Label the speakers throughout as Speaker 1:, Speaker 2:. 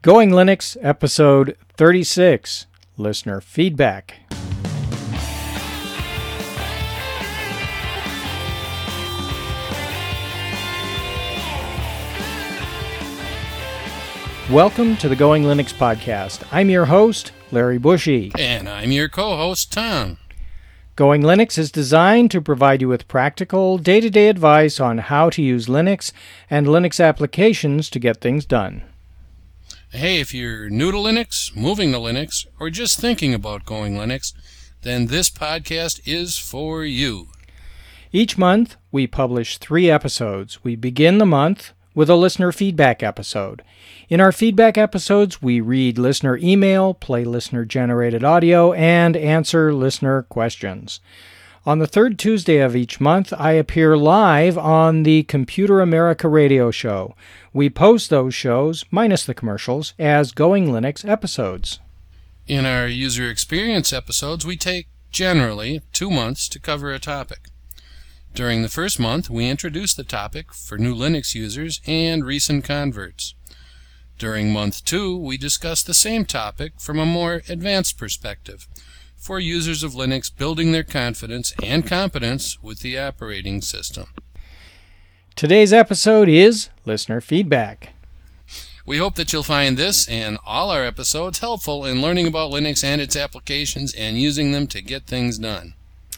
Speaker 1: Going Linux, episode 36, listener feedback. Welcome to the Going Linux podcast. I'm your host, Larry Bushy.
Speaker 2: And I'm your co-host, Tom.
Speaker 1: Going Linux is designed to provide you with practical, day-to-day advice on how to use Linux and Linux applications to get things done.
Speaker 2: Hey, if you're new to Linux, moving to Linux, or just thinking about going Linux, then this podcast is for you.
Speaker 1: Each month, we publish 3 episodes. We begin the month with a listener feedback episode. In our feedback episodes, we read listener email, play listener-generated audio, and answer listener questions. On the third Tuesday of each month, I appear live on the Computer America radio show. We post those shows, minus the commercials, as Going Linux episodes.
Speaker 2: In our user experience episodes, we take, generally, 2 months to cover a topic. During the first month, we introduce the topic for new Linux users and recent converts. During month 2, we discuss the same topic from a more advanced perspective for users of Linux building their confidence and competence with the operating system.
Speaker 1: Today's episode is listener feedback.
Speaker 2: We hope that you'll find this and all our episodes helpful in learning about Linux and its applications and using them to get things done.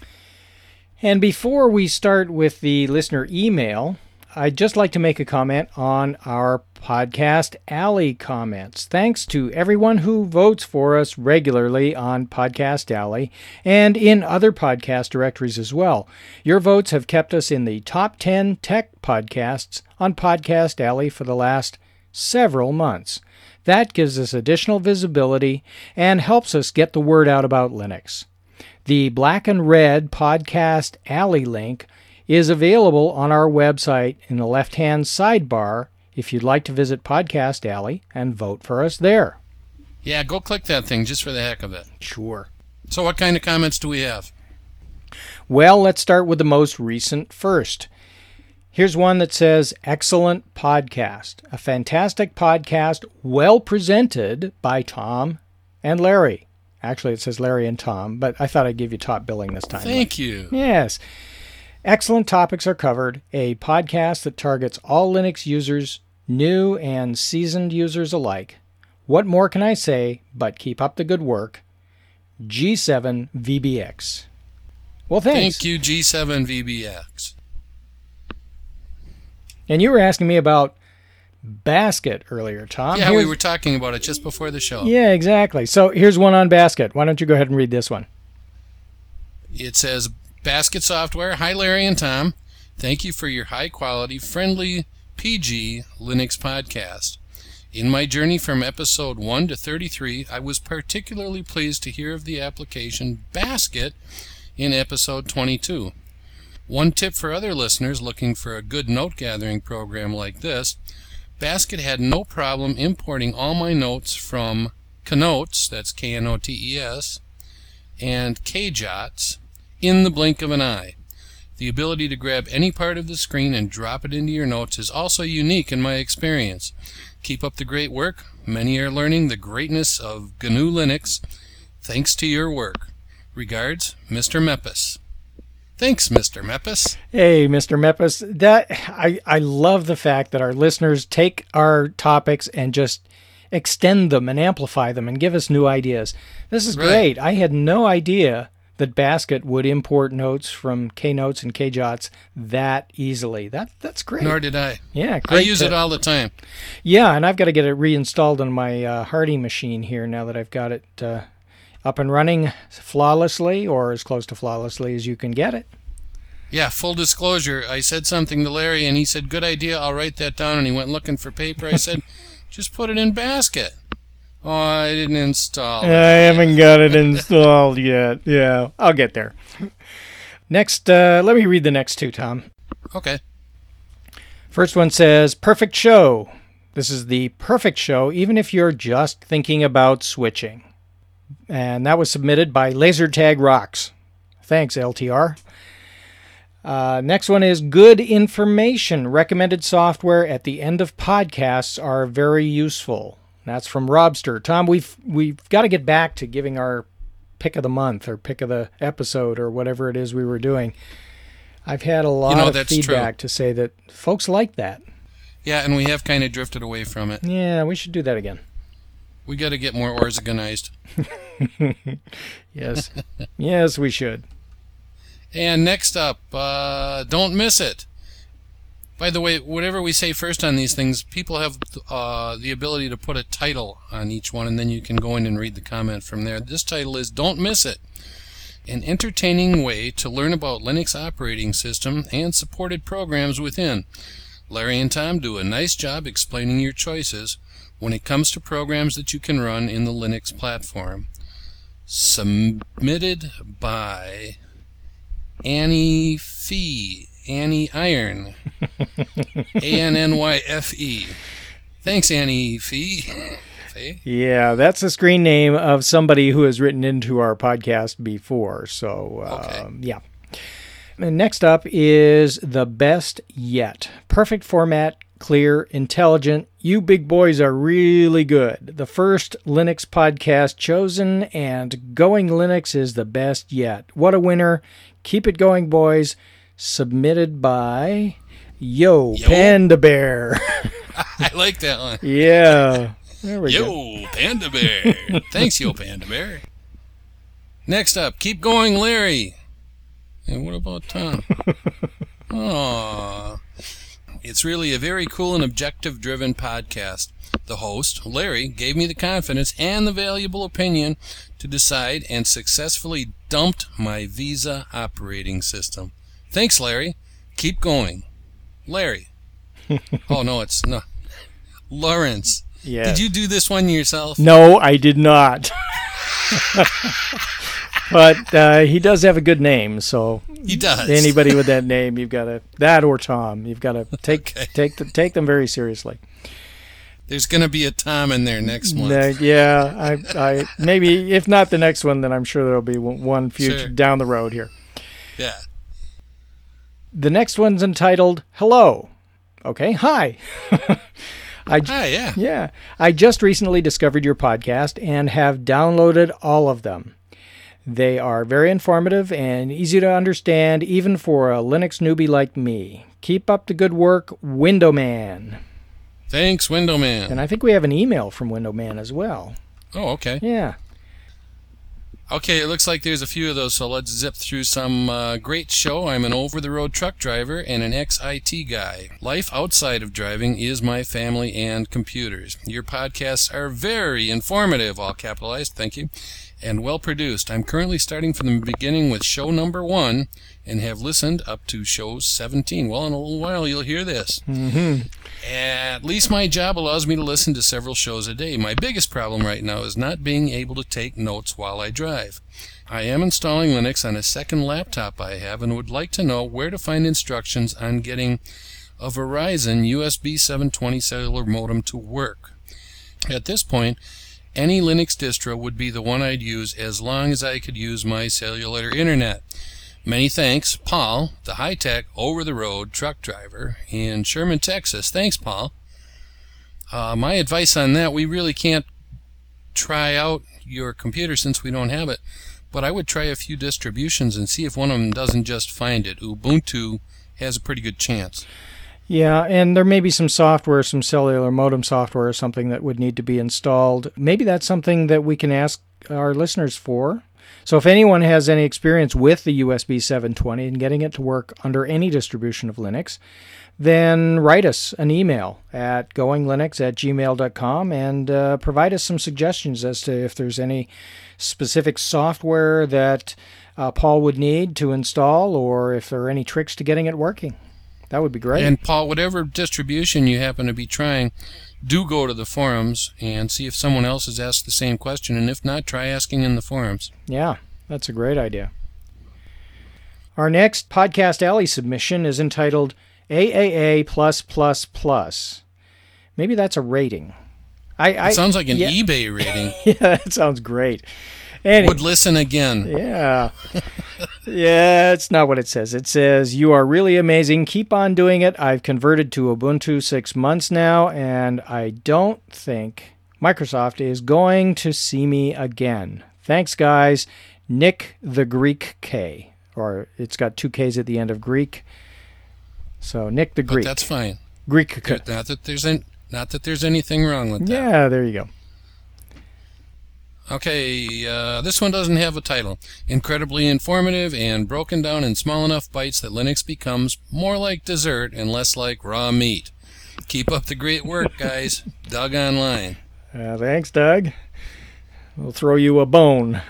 Speaker 1: And before we start with the listener email, I'd just like to make a comment on our Podcast Alley comments. Thanks to everyone who votes for us regularly on Podcast Alley and in other podcast directories as well. Your votes have kept us in the top 10 tech podcasts on Podcast Alley for the last several months. That gives us additional visibility and helps us get the word out about Linux. The black and red Podcast Alley link is available on our website in the left-hand sidebar if you'd like to visit Podcast Alley and vote for us there.
Speaker 2: Yeah, go click that thing just for the heck of it.
Speaker 1: Sure.
Speaker 2: So what kind of comments do we have?
Speaker 1: Well, let's start with the most recent first. Here's one that says, excellent podcast. A fantastic podcast, well presented by Tom and Larry. Actually, it says Larry and Tom, but I thought I'd give you top billing this time.
Speaker 2: Thank you.
Speaker 1: Yes. Excellent topics are covered. A podcast that targets all Linux users, new and seasoned users alike. What more can I say but keep up the good work? G7VBX. Well, thanks.
Speaker 2: Thank you, G7VBX.
Speaker 1: And you were asking me about Basket earlier, Tom.
Speaker 2: Yeah, we were talking about it just before the show.
Speaker 1: Yeah, exactly. So here's one on Basket. Why don't you go ahead and read this one?
Speaker 2: It says, Basket Software. Hi, Larry and Tom. Thank you for your high-quality, friendly, PG Linux podcast. In my journey from episode 1 to 33, I was particularly pleased to hear of the application Basket in episode 22. One tip for other listeners looking for a good note-gathering program like this, Basket had no problem importing all my notes from Knotes, that's K-N-O-T-E-S, and KJots in the blink of an eye. The ability to grab any part of the screen and drop it into your notes is also unique in my experience. Keep up the great work. Many are learning the greatness of GNU Linux thanks to your work. Regards, Mr. Mepis. Thanks, Mr. Mepis.
Speaker 1: Hey, Mr. Mepis. I love the fact that our listeners take our topics and just extend them and amplify them and give us new ideas. This is great. I had no idea that Basket would import notes from Knotes and KJots that easily. That's great.
Speaker 2: Nor did I.
Speaker 1: Yeah, great.
Speaker 2: I use it all the time.
Speaker 1: Yeah, and I've got to get it reinstalled on my Hardy machine here now that I've got it up and running flawlessly, or as close to flawlessly as you can get it.
Speaker 2: Yeah, full disclosure, I said something to Larry, and he said, good idea, I'll write that down, and he went looking for paper. I said, just put it in Basket. Oh, I didn't install it.
Speaker 1: I haven't got it installed yet. Yeah, I'll get there. Next, let me read the next 2, Tom.
Speaker 2: Okay.
Speaker 1: First one says, perfect show. This is the perfect show, even if you're just thinking about switching. And that was submitted by Lasertag Rocks. Thanks, LTR. Next one is good information. Recommended software at the end of podcasts are very useful. That's from Robster. Tom, we've got to get back to giving our pick of the month or pick of the episode or whatever it is we were doing. I've had a lot of feedback to say that folks like that.
Speaker 2: Yeah, and we have kind of drifted away from it.
Speaker 1: Yeah, we should do that again.
Speaker 2: We got to get more organized.
Speaker 1: Yes. Yes, we should.
Speaker 2: And next up, don't miss it. By the way, whatever we say first on these things, people have the ability to put a title on each one, and then you can go in and read the comment from there. This title is Don't Miss It, an entertaining way to learn about Linux operating system and supported programs within. Larry and Tom do a nice job explaining your choices when it comes to programs that you can run in the Linux platform. Submitted by Annie Fee. Annie Iron. Annyfe. Thanks, Annie Fee.
Speaker 1: Yeah, that's the screen name of somebody who has written into our podcast before. So,
Speaker 2: okay.
Speaker 1: Yeah. And next up is The Best Yet. Perfect format, clear, intelligent. You big boys are really good. The first Linux podcast chosen, and Going Linux is the best yet. What a winner. Keep it going, boys. Submitted by Yo Panda Bear.
Speaker 2: I like that one.
Speaker 1: Yeah. There we go.
Speaker 2: Yo Panda Bear. Thanks, Yo Panda Bear. Next up, Keep Going, Larry. And what about Tom? Aww. It's really a very cool and objective-driven podcast. The host, Larry, gave me the confidence and the valuable opinion to decide and successfully dumped my Visa operating system. Thanks, Larry. Keep going. Larry. Oh, no, it's not. Lawrence.
Speaker 1: Yeah.
Speaker 2: Did you do this one yourself?
Speaker 1: No, I did not. But he does have a good name, so
Speaker 2: he does.
Speaker 1: Anybody with that name, you've got to, that or Tom, you've got to take them very seriously.
Speaker 2: There's going to be a Tom in there next month.
Speaker 1: Yeah, I maybe if not the next one, then I'm sure there'll be one future down the road here.
Speaker 2: Yeah.
Speaker 1: The next one's entitled Hello. Okay, hi.
Speaker 2: Hi, yeah.
Speaker 1: Yeah. I just recently discovered your podcast and have downloaded all of them. They are very informative and easy to understand, even for a Linux newbie like me. Keep up the good work, Windowman.
Speaker 2: Thanks, Windowman.
Speaker 1: And I think we have an email from Windowman as well.
Speaker 2: Oh, okay.
Speaker 1: Yeah.
Speaker 2: Okay, it looks like there's a few of those, so let's zip through some. Great show. I'm an over-the-road truck driver and an ex-IT guy. Life outside of driving is my family and computers. Your podcasts are very informative, all capitalized, thank you, and well-produced. I'm currently starting from the beginning with show number 1 and have listened up to show 17. Well, in a little while you'll hear this.
Speaker 1: Mm-hmm.
Speaker 2: At least my job allows me to listen to several shows a day. My biggest problem right now is not being able to take notes while I drive. I am installing Linux on a second laptop I have and would like to know where to find instructions on getting a Verizon USB 720 cellular modem to work. At this point, any Linux distro would be the one I'd use as long as I could use my cellular internet. Many thanks, Paul, the high-tech, over-the-road truck driver in Sherman, Texas. Thanks, Paul. My advice on that, we really can't try out your computer since we don't have it, but I would try a few distributions and see if one of them doesn't just find it. Ubuntu has a pretty good chance.
Speaker 1: Yeah, and there may be some software, some cellular modem software or something that would need to be installed. Maybe that's something that we can ask our listeners for. So if anyone has any experience with the USB 720 and getting it to work under any distribution of Linux, then write us an email at goinglinux@gmail.com and provide us some suggestions as to if there's any specific software that Paul would need to install or if there are any tricks to getting it working. That would be great.
Speaker 2: And Paul, whatever distribution you happen to be trying, do go to the forums and see if someone else has asked the same question, and if not, try asking in the forums.
Speaker 1: Yeah, that's a great idea. Our next Podcast Alley submission is entitled AAA+++. Maybe that's a rating.
Speaker 2: It sounds like an eBay rating.
Speaker 1: Yeah, that sounds great.
Speaker 2: Would listen again.
Speaker 1: Yeah. Yeah, it's not what it says. It says, you are really amazing. Keep on doing it. I've converted to Ubuntu 6 months now, and I don't think Microsoft is going to see me again. Thanks, guys. Nick the Greek K. Or it's got 2 Ks at the end of Greek. So Nick the Greek.
Speaker 2: But that's fine.
Speaker 1: Greek.
Speaker 2: Not that there's anything wrong with that.
Speaker 1: Yeah, there you go.
Speaker 2: Okay, this one doesn't have a title. Incredibly informative and broken down in small enough bites that Linux becomes more like dessert and less like raw meat. Keep up the great work, guys. Doug Online.
Speaker 1: Thanks, Doug. We'll throw you a bone.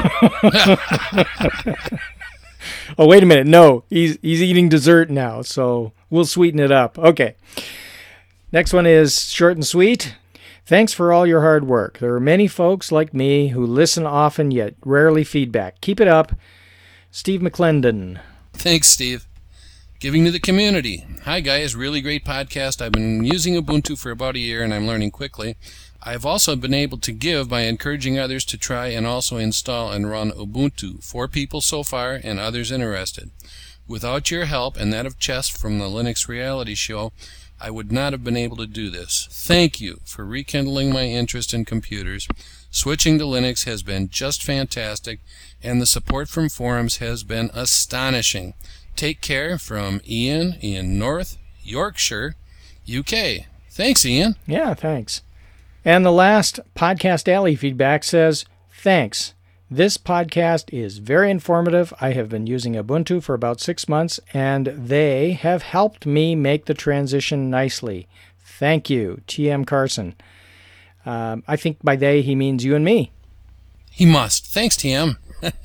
Speaker 1: Oh, wait a minute. No, he's eating dessert now, so we'll sweeten it up. Okay. Next one is short and sweet. Thanks for all your hard work. There are many folks like me who listen often yet rarely feedback. Keep it up. Steve McClendon.
Speaker 2: Thanks, Steve. Giving to the community. Hi, guys. Really great podcast. I've been using Ubuntu for about a year, and I'm learning quickly. I've also been able to give by encouraging others to try and also install and run Ubuntu. 4 people so far, and others interested. Without your help and that of Chess from the Linux Reality Show, I would not have been able to do this. Thank you for rekindling my interest in computers. Switching to Linux has been just fantastic, and the support from forums has been astonishing. Take care, from Ian in North Yorkshire, UK. Thanks, Ian.
Speaker 1: Yeah, thanks. And the last Podcast Alley feedback says, thanks. This podcast is very informative. I have been using Ubuntu for about 6 months, and they have helped me make the transition nicely. Thank you, T.M. Carson. I think by they he means you and me.
Speaker 2: He must. Thanks, T.M.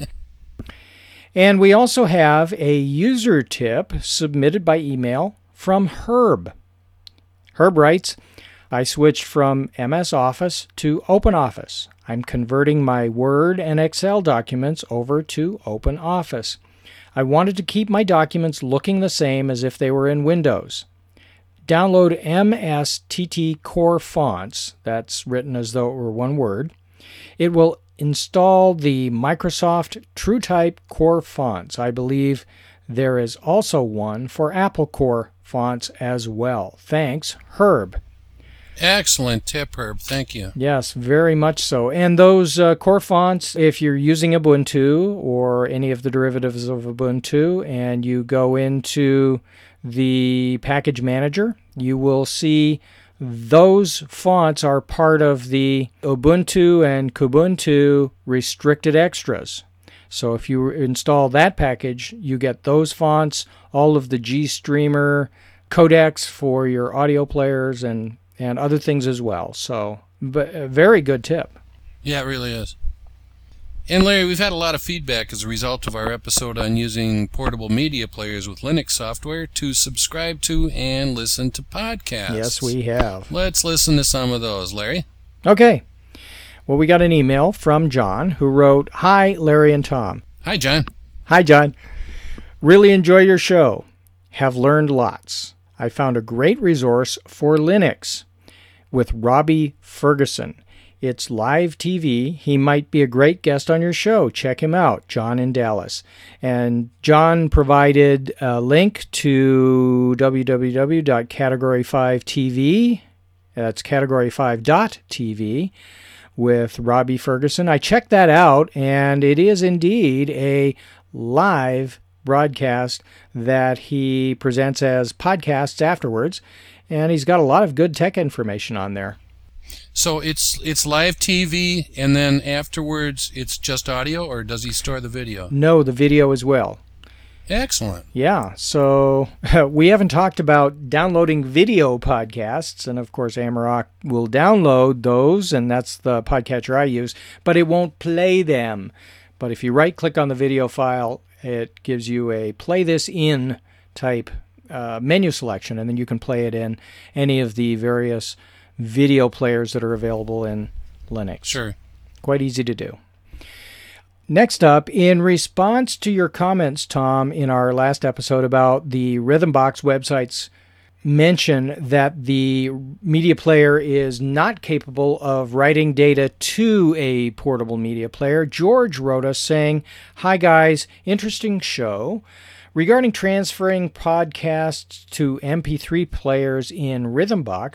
Speaker 1: And we also have a user tip submitted by email from Herb. Herb writes, I switched from MS Office to OpenOffice. I'm converting my Word and Excel documents over to OpenOffice. I wanted to keep my documents looking the same as if they were in Windows. Download MSTT Core Fonts, that's written as though it were one word. It will install the Microsoft TrueType Core Fonts. I believe there is also one for Apple Core Fonts as well. Thanks, Herb.
Speaker 2: Excellent tip, Herb. Thank you.
Speaker 1: Yes, very much so. And those core fonts, if you're using Ubuntu or any of the derivatives of Ubuntu, and you go into the package manager, you will see those fonts are part of the Ubuntu and Kubuntu restricted extras. So if you install that package, you get those fonts, all of the GStreamer codecs for your audio players, and other things as well. So, but a very good tip.
Speaker 2: Yeah, it really is. And Larry, we've had a lot of feedback as a result of our episode on using portable media players with Linux software to subscribe to and listen to podcasts.
Speaker 1: Yes, we have.
Speaker 2: Let's listen to some of those, Larry.
Speaker 1: Okay. Well, we got an email from John who wrote, Hi, Larry and Tom.
Speaker 2: Hi, John.
Speaker 1: Hi, John. Really enjoy your show. Have learned lots. I found a great resource for Linux with Robbie Ferguson. It's live TV. He might be a great guest on your show. Check him out, John in Dallas. And John provided a link to www.category5tv. That's category5.tv with Robbie Ferguson. I checked that out, and it is indeed a live broadcast that he presents as podcasts afterwards. And he's got a lot of good tech information on there.
Speaker 2: So it's live TV, and then afterwards it's just audio, or does he store the video?
Speaker 1: No, the video as well.
Speaker 2: Excellent.
Speaker 1: Yeah, so we haven't talked about downloading video podcasts, and of course Amarok will download those, and that's the podcatcher I use, but it won't play them. But if you right-click on the video file, it gives you a play this in type menu selection, and then you can play it in any of the various video players that are available in Linux.
Speaker 2: Sure.
Speaker 1: Quite easy to do. Next up, in response to your comments, Tom, in our last episode about the Rhythmbox website's mention that the media player is not capable of writing data to a portable media player, George wrote us saying, Hi guys, interesting show. Regarding transferring podcasts to MP3 players in Rhythmbox,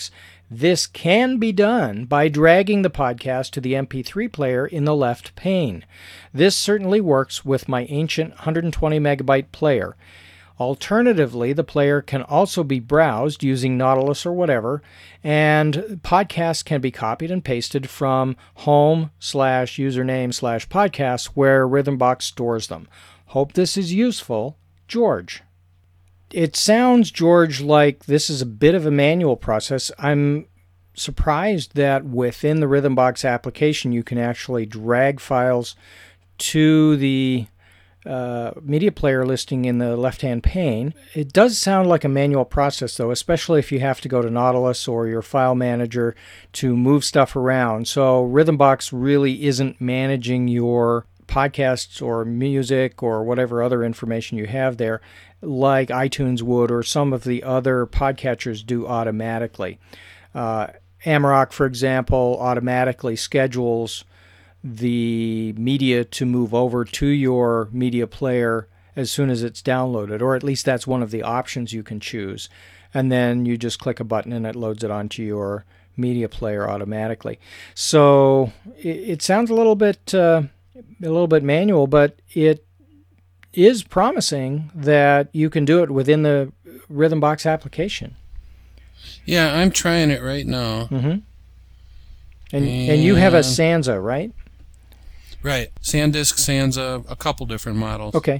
Speaker 1: This can be done by dragging the podcast to the MP3 player in the left pane. This certainly works with my ancient 120 megabyte player. Alternatively, the player can also be browsed using Nautilus or whatever, and podcasts can be copied and pasted from home/username/podcasts where Rhythmbox stores them. Hope this is useful. George. It sounds, George, like this is a bit of a manual process. I'm surprised that within the Rhythmbox application you can actually drag files to the media player listing in the left-hand pane. It does sound like a manual process, though, especially if you have to go to Nautilus or your file manager to move stuff around. So Rhythmbox really isn't managing your podcasts or music or whatever other information you have there like iTunes would or some of the other podcatchers do automatically. Amarok, for example, automatically schedules the media to move over to your media player as soon as it's downloaded, or at least that's one of the options you can choose. And then you just click a button and it loads it onto your media player automatically. So it sounds a little bit manual, but it is promising that you can do it within the Rhythmbox application.
Speaker 2: Yeah, I'm trying it right now.
Speaker 1: Mm-hmm. And you have a Sansa, right?
Speaker 2: Right. SanDisk, Sansa, a couple different models.
Speaker 1: Okay.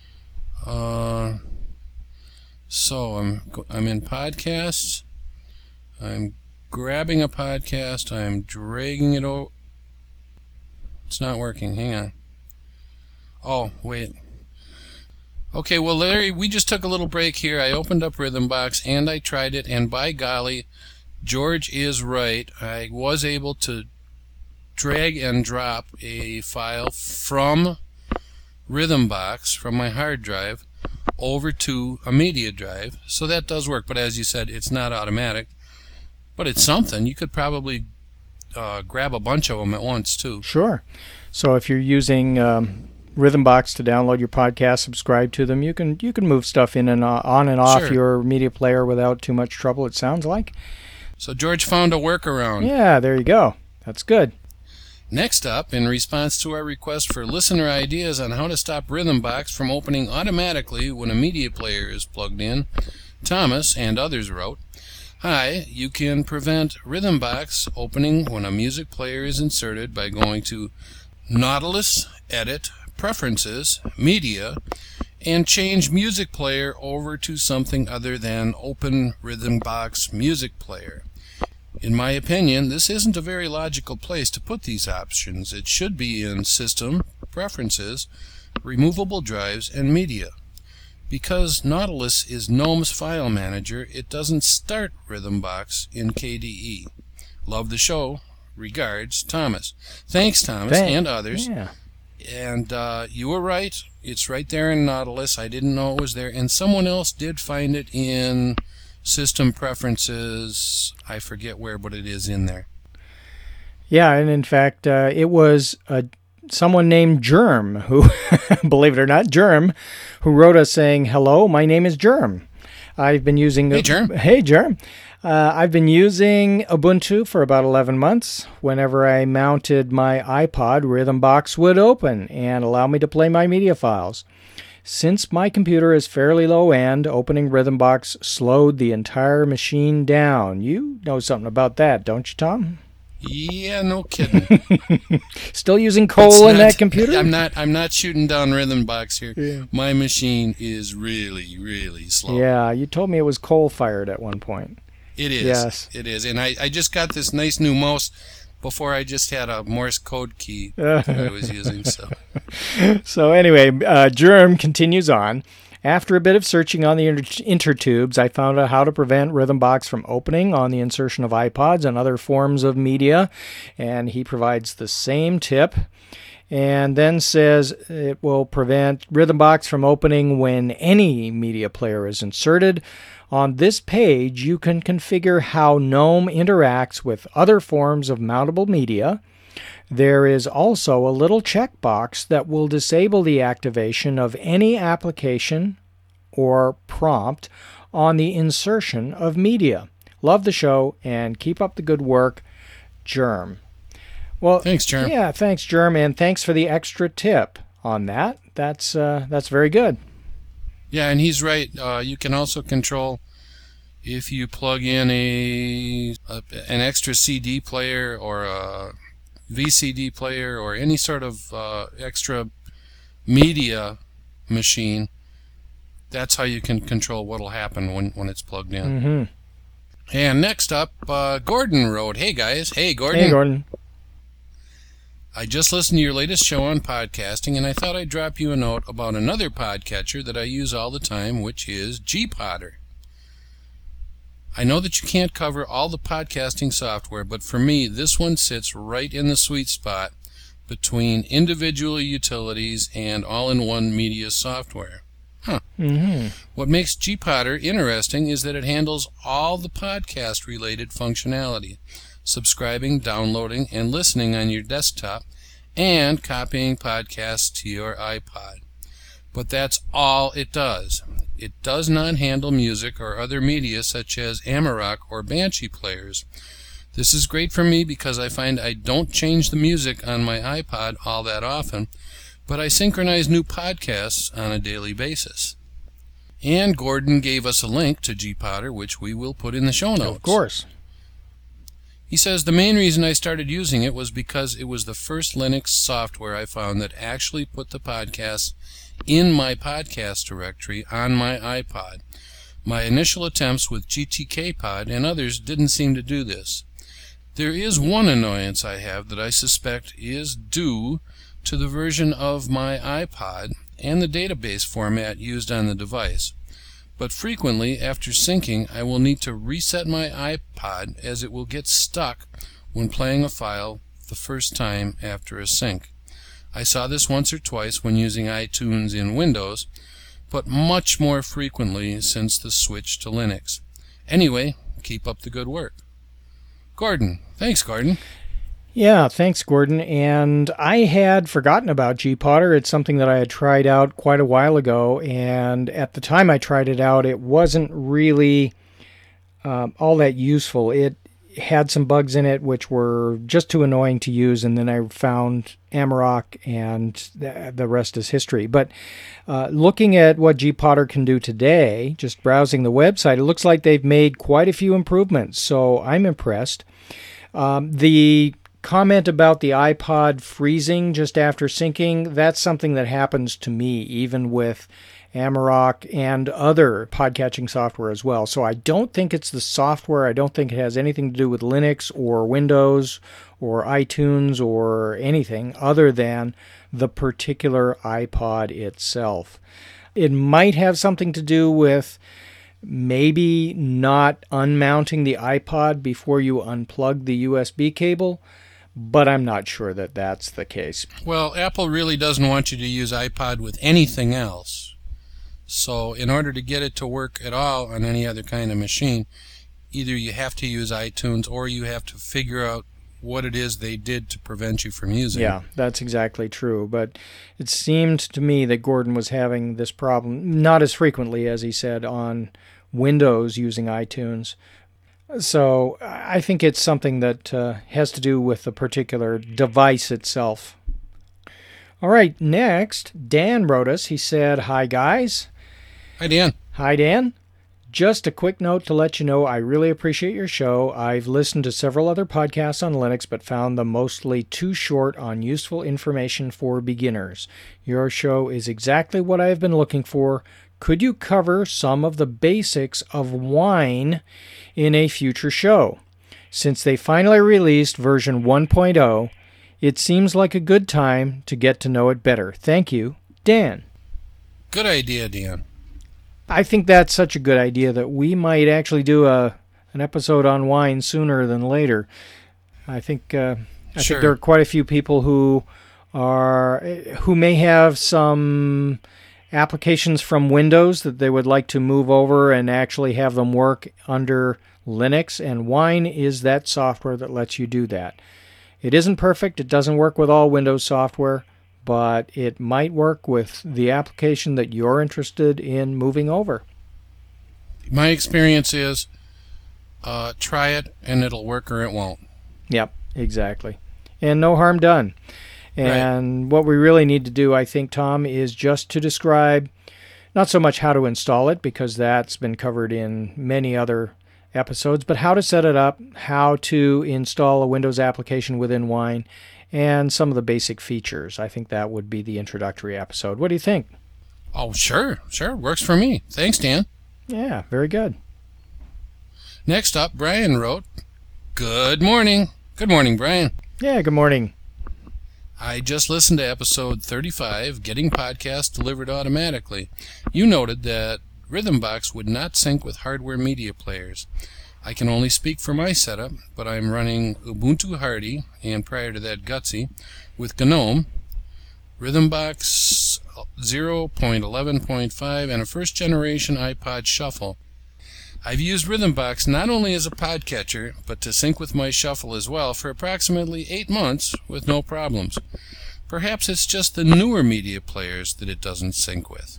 Speaker 2: So I'm in podcasts. I'm grabbing a podcast. I'm dragging it over. It's not working. Hang on. Oh, wait. Okay, well, Larry, we just took a little break here. I opened up Rhythmbox and I tried it, and by golly, George is right. I was able to drag and drop a file from Rhythmbox, from my hard drive, over to a media drive. So that does work, but as you said, it's not automatic. But it's something. You could probably grab a bunch of them at once, too.
Speaker 1: Sure. So if you're using Rhythmbox to download your podcast, subscribe to them, you can move stuff in and on and off your media player without too much trouble, it sounds like.
Speaker 2: So George found a workaround.
Speaker 1: Yeah, there you go. That's good.
Speaker 2: Next up, in response to our request for listener ideas on how to stop Rhythmbox from opening automatically when a media player is plugged in, Thomas and others wrote, "Hi, you can prevent Rhythmbox opening when a music player is inserted by going to Nautilus, Edit, Preferences, Media, and change Music Player over to something other than Open Rhythmbox Music Player. In my opinion, this isn't a very logical place to put these options. It should be in System, Preferences, Removable Drives, and Media. Because Nautilus is GNOME's file manager, it doesn't start Rhythmbox in KDE. Love the show. Regards, Thomas." Thanks, Thomas, and others.
Speaker 1: Yeah.
Speaker 2: And you were right. It's right there in Nautilus. I didn't know it was there. And someone else did find it in System Preferences. I forget where, but it is in there.
Speaker 1: Yeah, and in fact, it was someone named Germ, who, believe it or not, Germ, who wrote us saying, "Hello, my name is Germ. I've been using..."
Speaker 2: Hey, Germ.
Speaker 1: Hey, Germ. I've been using Ubuntu for about 11 months. Whenever I mounted my iPod, Rhythmbox would open and allow me to play my media files. Since my computer is fairly low-end, opening Rhythmbox slowed the entire machine down. You know something about that, don't you, Tom?
Speaker 2: Yeah, no kidding.
Speaker 1: Still using coal in that computer?
Speaker 2: I'm not shooting down Rhythmbox here. Yeah. My machine is really, really slow.
Speaker 1: Yeah, you told me it was coal-fired at one point.
Speaker 2: It is.
Speaker 1: Yes.
Speaker 2: It is. And I just got this nice new mouse. Before I just had a Morse code key that I was using.
Speaker 1: So anyway, Germ continues on. After a bit of searching on the intertubes, I found out how to prevent Rhythmbox from opening on the insertion of iPods and other forms of media, and he provides the same tip. And then says it will prevent Rhythmbox from opening when any media player is inserted. On this page, you can configure how GNOME interacts with other forms of mountable media. There is also a little checkbox that will disable the activation of any application or prompt on the insertion of media. Love the show and keep up the good work, Germ. Well,
Speaker 2: Thanks, Germ.
Speaker 1: Yeah, thanks, Germ, and thanks for the extra tip on that. That's very good.
Speaker 2: Yeah, and he's right. You can also control if you plug in an extra CD player or a VCD player or any sort of extra media machine. That's how you can control what will happen when it's plugged in.
Speaker 1: Mm-hmm.
Speaker 2: And next up, Gordon wrote, "Hey guys, hey Gordon.
Speaker 1: Hey Gordon.
Speaker 2: I just listened to your latest show on podcasting, and I thought I'd drop you a note about another podcatcher that I use all the time, which is G-Podder. I know that you can't cover all the podcasting software, but for me, this one sits right in the sweet spot between individual utilities and all-in-one media software.
Speaker 1: Mm-hmm.
Speaker 2: What makes G-Podder interesting is that it handles all the podcast-related functionality, subscribing, downloading, and listening on your desktop, and copying podcasts to your iPod. But that's all it does. It does not handle music or other media such as Amarok or Banshee players. This is great for me because I find I don't change the music on my iPod all that often, but I synchronize new podcasts on a daily basis." And Gordon gave us a link to G-Podder, which we will put in the show notes.
Speaker 1: Of course.
Speaker 2: He says, "The main reason I started using it was because it was the first Linux software I found that actually put the podcasts in my podcast directory on my iPod. My initial attempts with GTK-Pod and others didn't seem to do this. There is one annoyance I have that I suspect is due to the version of my iPod and the database format used on the device. But frequently, after syncing, I will need to reset my iPod as it will get stuck when playing a file the first time after a sync. I saw this once or twice when using iTunes in Windows, but much more frequently since the switch to Linux. Anyway, keep up the good work." Gordon. Thanks, Gordon.
Speaker 1: Yeah, thanks, Gordon. And I had forgotten about G-Podder. It's something that I had tried out quite a while ago, and at the time I tried it out, it wasn't really all that useful. It had some bugs in it which were just too annoying to use, and then I found Amarok, and the rest is history. But looking at what G-Podder can do today, just browsing the website, it looks like they've made quite a few improvements, so I'm impressed. The comment about the iPod freezing just after syncing, that's something that happens to me even with Amarok and other podcatching software as well. So I don't think it's the software. I don't think it has anything to do with Linux or Windows or iTunes or anything other than the particular iPod itself. It might have something to do with maybe not unmounting the iPod before you unplug the USB cable, but I'm not sure that that's the case.
Speaker 2: Well, Apple really doesn't want you to use iPod with anything else. So in order to get it to work at all on any other kind of machine, either you have to use iTunes or you have to figure out what it is they did to prevent you from using it.
Speaker 1: Yeah, that's exactly true. But it seemed to me that Gordon was having this problem, not as frequently as he said, on Windows using iTunes. So I think it's something that has to do with the particular device itself. All right, next, Dan wrote us. He said, "Hi, guys."
Speaker 2: Hi, Dan.
Speaker 1: Hi, Dan. Just a quick note to let you know I really appreciate your show. I've listened to several other podcasts on Linux, but found them mostly too short on useful information for beginners. Your show is exactly what I've been looking for. Could you cover some of the basics of Wine in a future show? Since they finally released version 1.0, it seems like a good time to get to know it better. Thank you, Dan.
Speaker 2: Good idea, Dan.
Speaker 1: I think that's such a good idea that we might actually do an episode on Wine sooner than later. I think there are quite a few people who may have some applications from Windows that they would like to move over and actually have them work under Linux, and Wine is that software that lets you do that. It isn't perfect. It doesn't work with all Windows software, but it might work with the application that you're interested in moving over.
Speaker 2: My experience is try it and it'll work or it won't.
Speaker 1: Yep, exactly. And no harm done. And What we really need to do, I think, Tom, is just to describe not so much how to install it, because that's been covered in many other episodes, but how to set it up, how to install a Windows application within Wine, and some of the basic features. I think that would be the introductory episode. What do you think?
Speaker 2: Oh, sure. Works for me. Thanks, Dan.
Speaker 1: Yeah, very good.
Speaker 2: Next up, Brian wrote, "Good morning." Good morning, Brian.
Speaker 1: Yeah, good morning.
Speaker 2: I just listened to episode 35, Getting Podcasts Delivered Automatically. You noted that Rhythmbox would not sync with hardware media players. I can only speak for my setup, but I'm running Ubuntu Hardy, and prior to that Gutsy, with GNOME, Rhythmbox 0.11.5, and a first-generation iPod Shuffle. I've used Rhythmbox not only as a podcatcher, but to sync with my Shuffle as well for approximately 8 months with no problems. Perhaps it's just the newer media players that it doesn't sync with.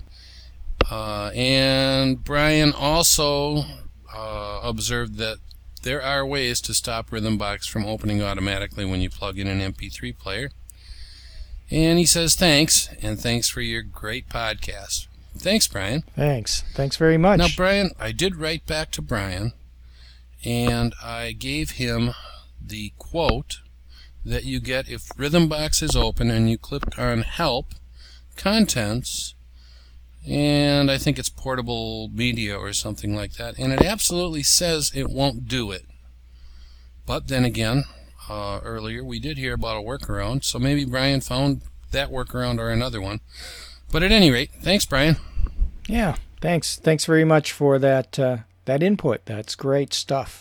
Speaker 2: And Brian also observed that there are ways to stop Rhythmbox from opening automatically when you plug in an MP3 player. And he says thanks, and thanks for your great podcast. Thanks, Brian.
Speaker 1: Thanks very much.
Speaker 2: Now, Brian, I did write back to Brian, and I gave him the quote that you get if Rhythmbox is open and you click on Help, Contents, and I think it's Portable Media or something like that, and it absolutely says it won't do it. But then again, earlier we did hear about a workaround, so maybe Brian found that workaround or another one. But at any rate, thanks, Brian.
Speaker 1: Yeah, thanks. Thanks very much for that input. That's great stuff.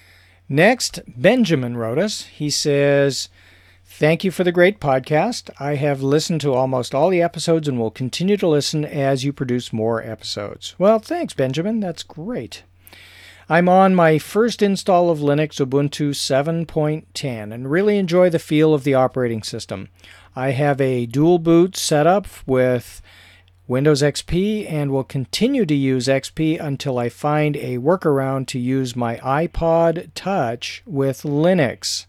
Speaker 1: Next, Benjamin wrote us. He says, "Thank you for the great podcast. I have listened to almost all the episodes and will continue to listen as you produce more episodes." Well, thanks, Benjamin. That's great. I'm on my first install of Linux Ubuntu 7.10 and really enjoy the feel of the operating system. I have a dual boot setup with Windows XP and will continue to use XP until I find a workaround to use my iPod Touch with Linux.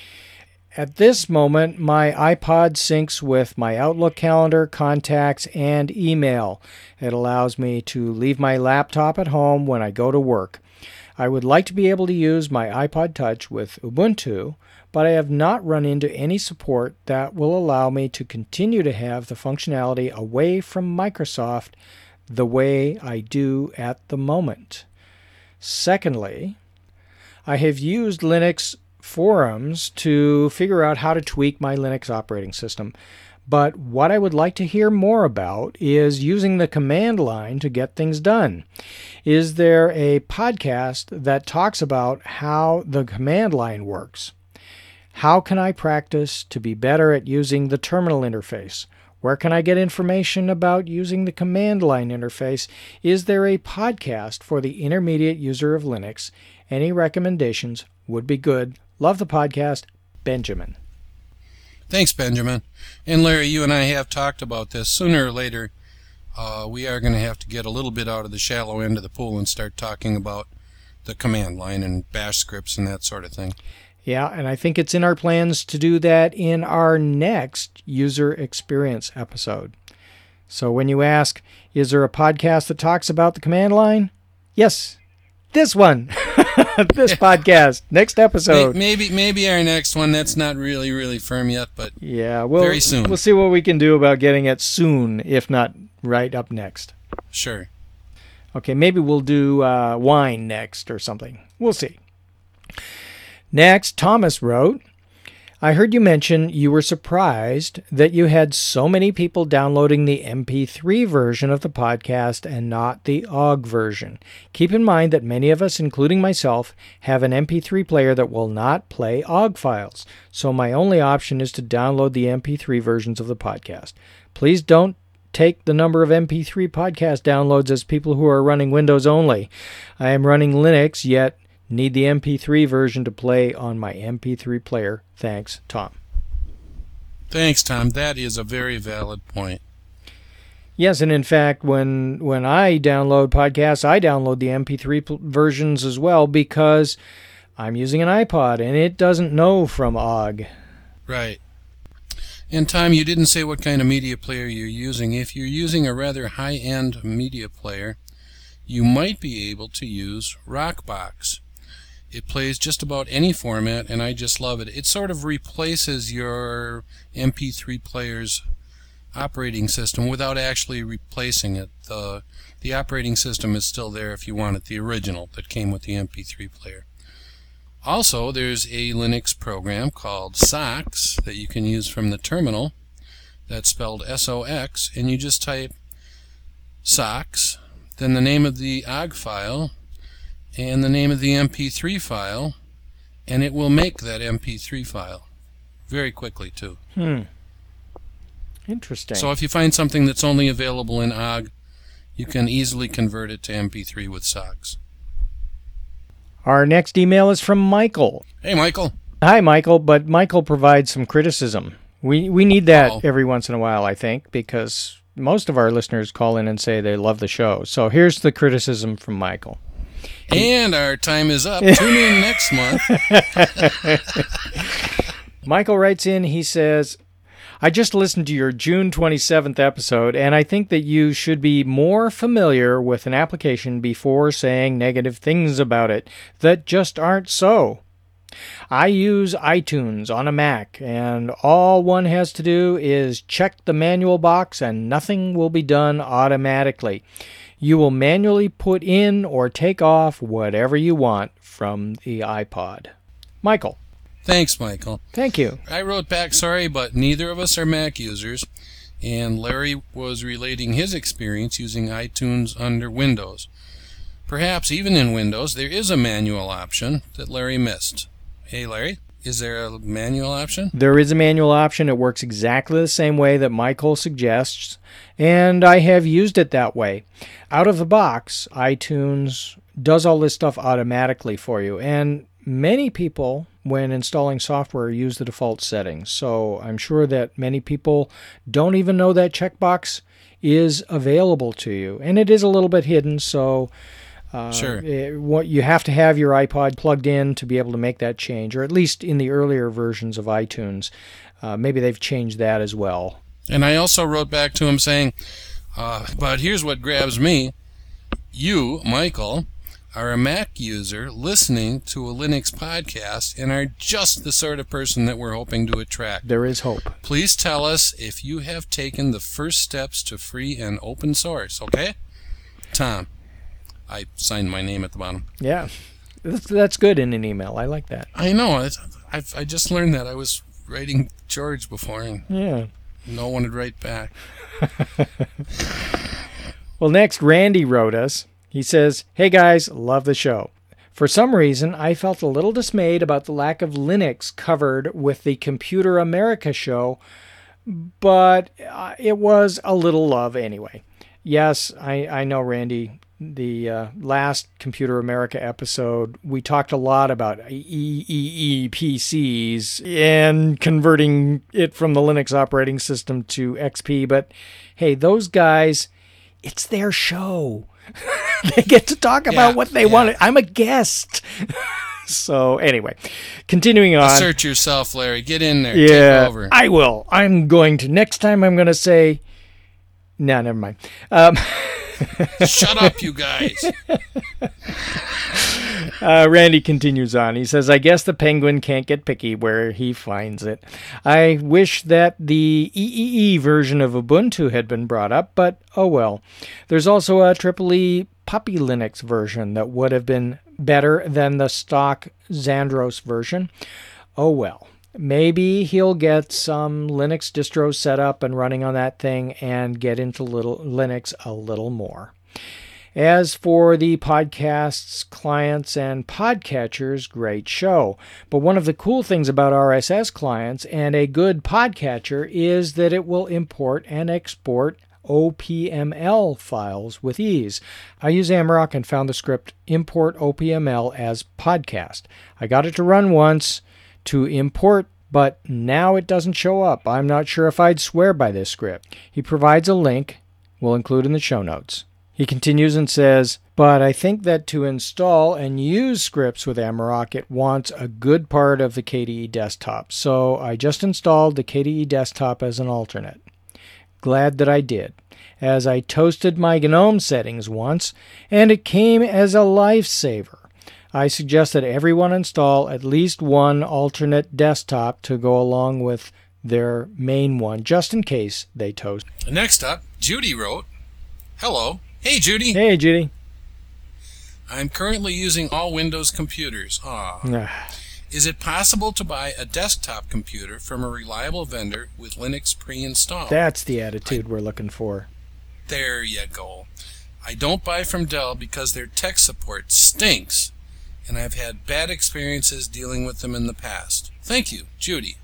Speaker 1: At this moment, my iPod syncs with my Outlook calendar, contacts, and email. It allows me to leave my laptop at home when I go to work. I would like to be able to use my iPod Touch with Ubuntu, but I have not run into any support that will allow me to continue to have the functionality away from Microsoft the way I do at the moment. Secondly, I have used Linux forums to figure out how to tweak my Linux operating system. But what I would like to hear more about is using the command line to get things done. Is there a podcast that talks about how the command line works? How can I practice to be better at using the terminal interface? Where can I get information about using the command line interface? Is there a podcast for the intermediate user of Linux? Any recommendations would be good. Love the podcast, Benjamin.
Speaker 2: Thanks, Benjamin. And Larry, you and I have talked about this. Sooner or later, we are going to have to get a little bit out of the shallow end of the pool and start talking about the command line and bash scripts and that sort of thing.
Speaker 1: Yeah, and I think it's in our plans to do that in our next user experience episode. So when you ask, is there a podcast that talks about the command line? Yes, this one. This podcast, next episode.
Speaker 2: Maybe our next one. That's not really firm yet, but
Speaker 1: yeah,
Speaker 2: very soon.
Speaker 1: We'll see what we can do about getting it soon, if not right up next.
Speaker 2: Sure.
Speaker 1: Okay, maybe we'll do wine next or something. We'll see. Next, Thomas wrote, I heard you mention you were surprised that you had so many people downloading the MP3 version of the podcast and not the OGG version. Keep in mind that many of us, including myself, have an MP3 player that will not play OGG files, so my only option is to download the MP3 versions of the podcast. Please don't take the number of MP3 podcast downloads as people who are running Windows only. I am running Linux, yet need the MP3 version to play on my MP3 player. Thanks, Tom.
Speaker 2: Thanks, Tom. That is a very valid point.
Speaker 1: Yes, and in fact, when I download podcasts, I download the MP3 versions as well because I'm using an iPod and it doesn't know from OGG.
Speaker 2: Right. And Tom, you didn't say what kind of media player you're using. If you're using a rather high-end media player, you might be able to use Rockbox. It plays just about any format, and I just love it. It sort of replaces your MP3 player's operating system without actually replacing it. The operating system is still there if you want it, the original that came with the MP3 player. Also, there's a Linux program called SOX that you can use from the terminal. That's spelled SOX, and you just type SOX, then the name of the OGG file, and the name of the MP3 file, and it will make that MP3 file very quickly too.
Speaker 1: Interesting.
Speaker 2: So if you find something that's only available in OGG, you can easily convert it to MP3 with SOX.
Speaker 1: Our next email is from Michael.
Speaker 2: Hey, Michael.
Speaker 1: Hi, Michael, but Michael provides some criticism. We need that every once in a while, I think, because most of our listeners call in and say they love the show. So here's the criticism from Michael.
Speaker 2: And our time is up. Tune in next month.
Speaker 1: Michael writes in, he says, I just listened to your June 27th episode, and I think that you should be more familiar with an application before saying negative things about it that just aren't so. I use iTunes on a Mac, and all one has to do is check the manual box and nothing will be done automatically. You will manually put in or take off whatever you want from the iPod. Michael.
Speaker 2: Thanks, Michael.
Speaker 1: Thank you.
Speaker 2: I wrote back, sorry, but neither of us are Mac users, and Larry was relating his experience using iTunes under Windows. Perhaps even in Windows, there is a manual option that Larry missed. Hey, Larry, is there a manual option?
Speaker 1: There is a manual option. It works exactly the same way that Michael suggests, and I have used it that way. Out of the box, iTunes does all this stuff automatically for you, and many people, when installing software, use the default settings. So I'm sure that many people don't even know that checkbox is available to you. And it is a little bit hidden, so
Speaker 2: Sure.
Speaker 1: You have to have your iPod plugged in to be able to make that change, or at least in the earlier versions of iTunes. Maybe they've changed that as well.
Speaker 2: And I also wrote back to him saying, but here's what grabs me. You, Michael, are a Mac user listening to a Linux podcast and are just the sort of person that we're hoping to attract.
Speaker 1: There is hope.
Speaker 2: Please tell us if you have taken the first steps to free and open source, okay? Tom. I signed my name at the bottom.
Speaker 1: Yeah, that's good in an email. I like that.
Speaker 2: I know. I just learned that. I was writing George before, and no one would write back.
Speaker 1: Well, next, Randy wrote us. He says, hey guys, love the show. For some reason, I felt a little dismayed about the lack of Linux covered with the Computer America show, but it was a little love anyway. Yes, I know, Randy. The last Computer America episode, we talked a lot about PCs and converting it from the Linux operating system to XP. But hey, those guys, it's their show. They get to talk about what they want. I'm a guest. So anyway, continuing on.
Speaker 2: Assert yourself, Larry. Get in there.
Speaker 1: Yeah,
Speaker 2: take over.
Speaker 1: I will. Next time I'm going to say, no, never mind.
Speaker 2: Shut up, you guys.
Speaker 1: Randy continues on. He says, I guess the penguin can't get picky where he finds it. I wish that the EEE version of Ubuntu had been brought up, but oh well. There's also a EEE Puppy Linux version that would have been better than the stock Xandros version. Oh well. Maybe he'll get some Linux distro set up and running on that thing and get into Linux a little more. As for the podcasts, clients, and podcatchers, great show. But one of the cool things about RSS clients and a good podcatcher is that it will import and export OPML files with ease. I use Amarok and found the script import OPML as podcast. I got it to run once to import, but now it doesn't show up. I'm not sure if I'd swear by this script. He provides a link we'll include in the show notes. He continues and says, but I think that to install and use scripts with Amarok, it wants a good part of the KDE desktop. So I just installed the KDE desktop as an alternate. Glad that I did, as I toasted my GNOME settings once, and it came as a lifesaver. I suggest that everyone install at least one alternate desktop to go along with their main one, just in case they toast.
Speaker 2: Next up, Judy wrote, hello. Hey, Judy.
Speaker 1: Hey, Judy.
Speaker 2: I'm currently using all Windows computers. Is it possible to buy a desktop computer from a reliable vendor with Linux pre-installed?
Speaker 1: That's the attitude we're looking for.
Speaker 2: There you go. I don't buy from Dell because their tech support stinks, and I've had bad experiences dealing with them in the past. Thank you, Judy.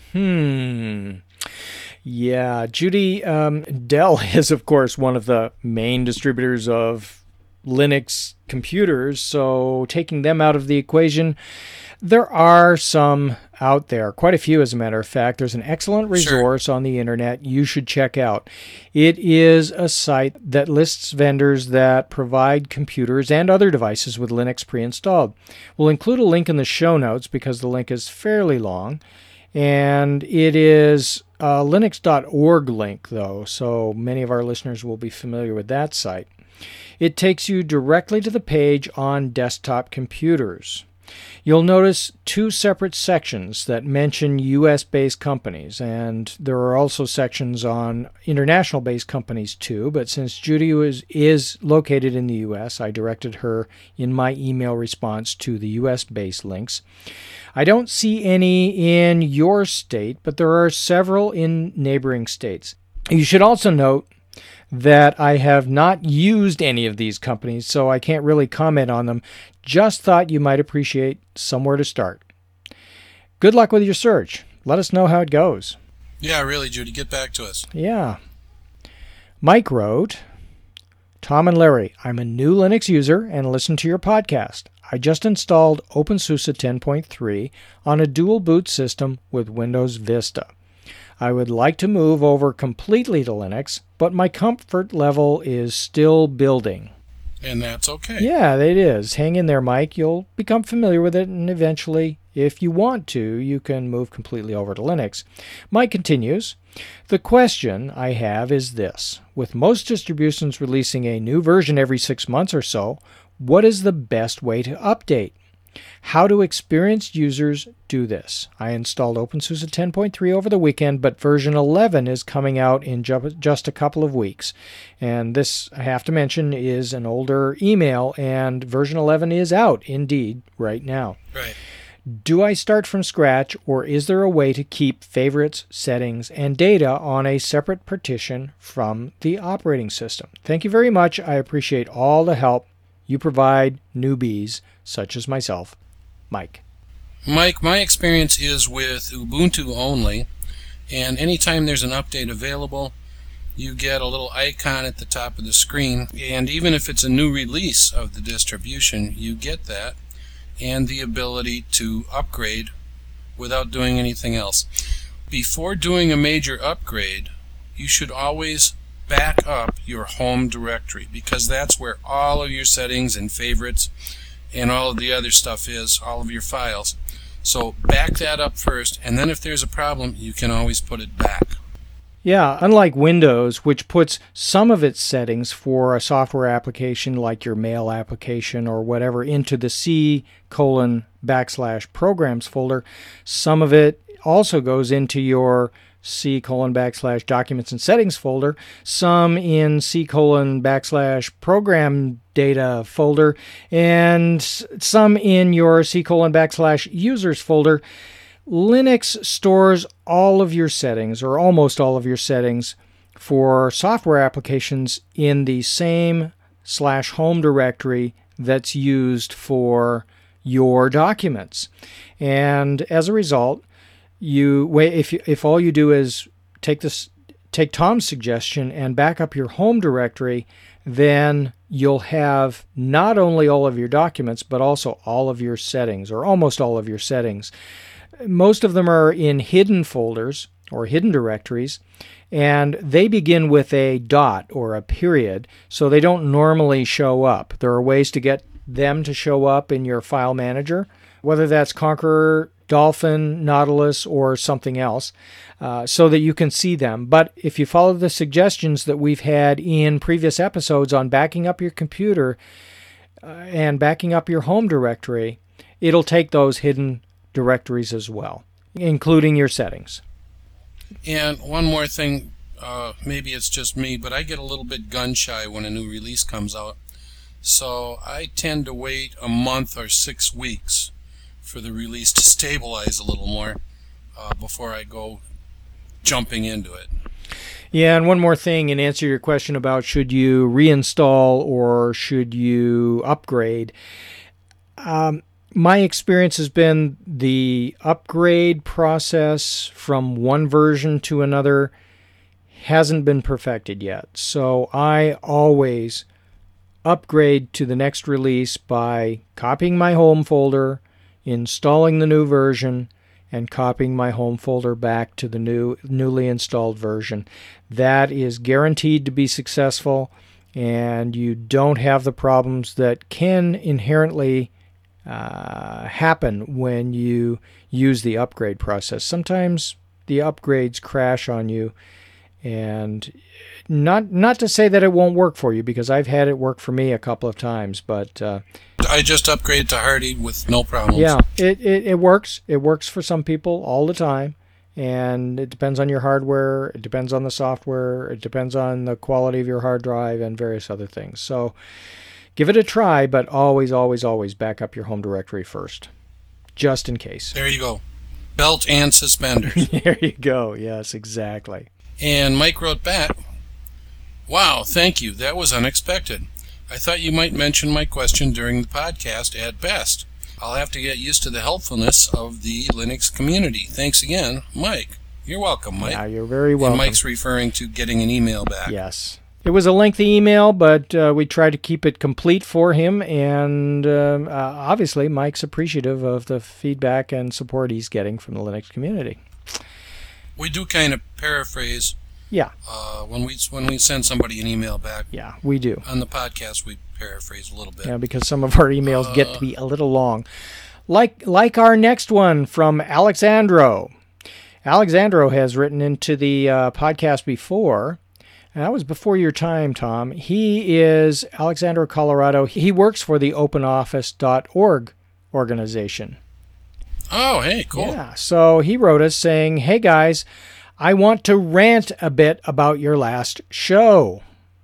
Speaker 1: Yeah, Judy, Dell is, of course, one of the main distributors of Linux computers, so taking them out of the equation, there are some out there, quite a few as a matter of fact. There's an excellent resource on the internet you should check out. It is a site that lists vendors that provide computers and other devices with Linux pre-installed. We'll include a link in the show notes because the link is fairly long, and it is a linux.org link, though, so many of our listeners will be familiar with that site. It takes you directly to the page on desktop computers. You'll notice two separate sections that mention U.S.-based companies, and there are also sections on international-based companies too, but since Judy is located in the U.S., I directed her in my email response to the U.S.-based links. I don't see any in your state, but there are several in neighboring states. You should also note that I have not used any of these companies, so I can't really comment on them. Just thought you might appreciate somewhere to start. Good luck with your search. Let us know how it goes.
Speaker 2: Yeah, really, Judy. Get back to us.
Speaker 1: Yeah. Mike wrote, Tom and Larry, I'm a new Linux user and listen to your podcast. I just installed OpenSUSE 10.3 on a dual boot system with Windows Vista. I would like to move over completely to Linux, but my comfort level is still building.
Speaker 2: And that's okay.
Speaker 1: Yeah, it is. Hang in there, Mike. You'll become familiar with it, and eventually, if you want to, you can move completely over to Linux. Mike continues, the question I have is this. With most distributions releasing a new version every 6 months or so, what is the best way to update? How do experienced users do this? I installed OpenSUSE 10.3 over the weekend, but version 11 is coming out in just a couple of weeks. And this, I have to mention, is an older email, and version 11 is out, indeed, right now.
Speaker 2: Right.
Speaker 1: Do I start from scratch, or is there a way to keep favorites, settings, and data on a separate partition from the operating system? Thank you very much. I appreciate all the help you provide newbies such as myself. Mike.
Speaker 2: Mike, my experience is with Ubuntu only, and anytime there's an update available, you get a little icon at the top of the screen, and even if it's a new release of the distribution, you get that and the ability to upgrade without doing anything else. Before doing a major upgrade, you should always back up your home directory, because that's where all of your settings and favorites and all of the other stuff is, all of your files. So back that up first, and then if there's a problem, you can always put it back.
Speaker 1: Yeah, unlike Windows, which puts some of its settings for a software application like your mail application or whatever into the C:\programs folder, some of it also goes into your C:\documents and settings folder, some in C:\program data folder, and some in your C:\users folder. Linux stores all of your settings, or almost all of your settings, for software applications in the same /home directory that's used for your documents. And as a result, if all you do is take Tom's suggestion and back up your home directory, then you'll have not only all of your documents, but also all of your settings, or almost all of your settings. Most of them are in hidden folders, or hidden directories, and they begin with a dot or a period, so they don't normally show up. There are ways to get them to show up in your file manager, whether that's Konqueror, Dolphin, Nautilus, or something else, so that you can see them. But if you follow the suggestions that we've had in previous episodes on backing up your computer and backing up your home directory, it'll take those hidden directories as well, including your settings.
Speaker 2: And one more thing, maybe it's just me, but I get a little bit gun-shy when a new release comes out. So I tend to wait a month or 6 weeks for the release to stabilize a little more before I go jumping into it.
Speaker 1: Yeah, and one more thing in answer to your question about should you reinstall or should you upgrade. My experience has been the upgrade process from one version to another hasn't been perfected yet. So I always upgrade to the next release by copying my home folder, installing the new version, and copying my home folder back to the newly installed version. That is guaranteed to be successful, and you don't have the problems that can inherently happen when you use the upgrade process. Sometimes the upgrades crash on you, and not to say that it won't work for you, because I've had it work for me a couple of times, but
Speaker 2: I just upgraded to Hardy with no problems.
Speaker 1: Yeah, it works. It works for some people all the time, and it depends on your hardware, it depends on the software, it depends on the quality of your hard drive and various other things. So give it a try, but always, always, always back up your home directory first, just in case.
Speaker 2: There you go. Belt and suspenders.
Speaker 1: There you go. Yes, exactly.
Speaker 2: And Mike wrote back, "Wow, thank you. That was unexpected. I thought you might mention my question during the podcast at best. I'll have to get used to the helpfulness of the Linux community. Thanks again, Mike." You're welcome, Mike.
Speaker 1: Yeah, you're very welcome.
Speaker 2: And Mike's referring to getting an email back.
Speaker 1: Yes. It was a lengthy email, but we tried to keep it complete for him, and obviously Mike's appreciative of the feedback and support he's getting from the Linux community.
Speaker 2: We do kind of paraphrase.
Speaker 1: Yeah.
Speaker 2: When we send somebody an email back.
Speaker 1: Yeah, we do.
Speaker 2: On the podcast, we paraphrase a little bit.
Speaker 1: Yeah, because some of our emails get to be a little long. Like our next one from Alexandro. Alexandro has written into the podcast before. And that was before your time, Tom. He is Alexandro, Colorado. He works for the OpenOffice.org organization.
Speaker 2: Oh, hey, cool.
Speaker 1: Yeah, so he wrote us saying, "Hey guys, I want to rant a bit about your last show."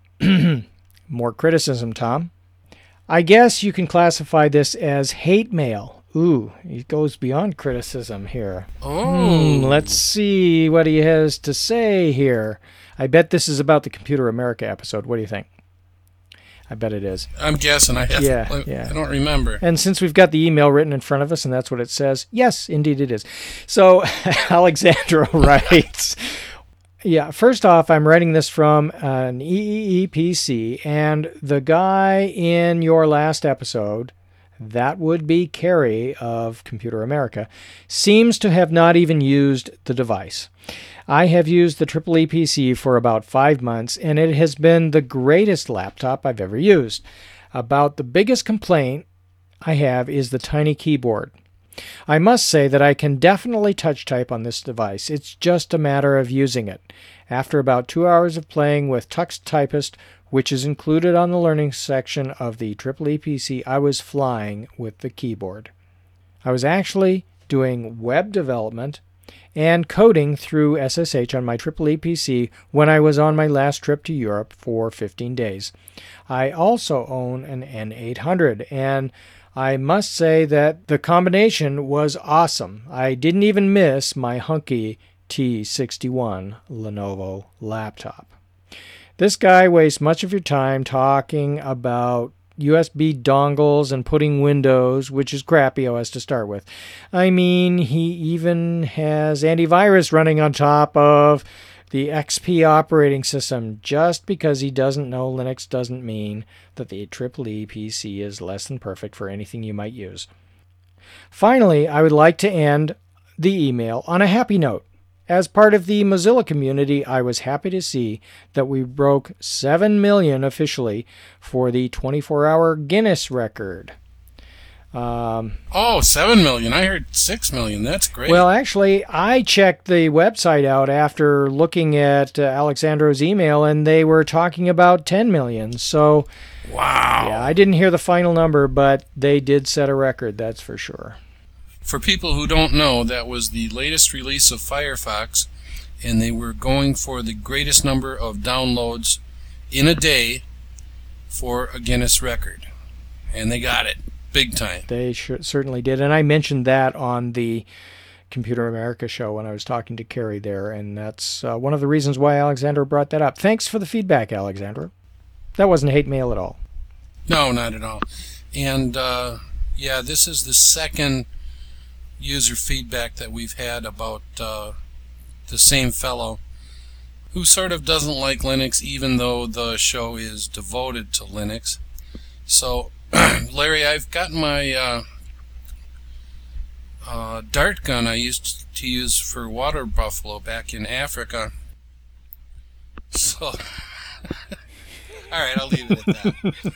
Speaker 1: More criticism, Tom. "I guess you can classify this as hate mail." Ooh, he goes beyond criticism here.
Speaker 2: Oh.
Speaker 1: Let's see what he has to say here. I bet this is about the Computer America episode. What do you think? I bet it is.
Speaker 2: I'm guessing. I don't remember.
Speaker 1: And since we've got the email written in front of us, and that's what it says, yes, indeed it is. So Alexandra writes, yeah, first off, I'm writing this from an EEPC, and the guy in your last episode, that would be Kerry of Computer America, seems to have not even used the device. I have used the EEE PC for about 5 months, and it has been the greatest laptop I've ever used. About the biggest complaint I have is the tiny keyboard. I must say that I can definitely touch type on this device. It's just a matter of using it. After about 2 hours of playing with Tux Typist, which is included on the learning section of the EEE PC, I was flying with the keyboard. I was actually doing web development and coding through SSH on my EEE PC when I was on my last trip to Europe for 15 days. I also own an N800, and I must say that the combination was awesome. I didn't even miss my hunky T61 Lenovo laptop. This guy wastes much of your time talking about USB dongles and putting Windows, which is crappy OS to start with. I mean, he even has antivirus running on top of the XP operating system. Just because he doesn't know Linux doesn't mean that the EEE PC is less than perfect for anything you might use. Finally, I would like to end the email on a happy note. As part of the Mozilla community, I was happy to see that we broke 7 million officially for the 24-hour Guinness record.
Speaker 2: 7 million. I heard 6 million. That's great.
Speaker 1: Well, actually, I checked the website out after looking at Alexandro's email, and they were talking about 10 million. So,
Speaker 2: wow.
Speaker 1: Yeah, I didn't hear the final number, but they did set a record, that's for sure.
Speaker 2: For people who don't know, that was the latest release of Firefox, and they were going for the greatest number of downloads in a day for a Guinness record. And they got it. Big time.
Speaker 1: They certainly did. And I mentioned that on the Computer America show when I was talking to Carrie there. And that's one of the reasons why Alexandra brought that up. Thanks for the feedback, Alexandra. That wasn't hate mail at all.
Speaker 2: No, not at all. And, this is the second user feedback that we've had about the same fellow who sort of doesn't like Linux, even though the show is devoted to Linux. So, Larry, I've got my dart gun I used to use for water buffalo back in Africa. So, all right, I'll leave it at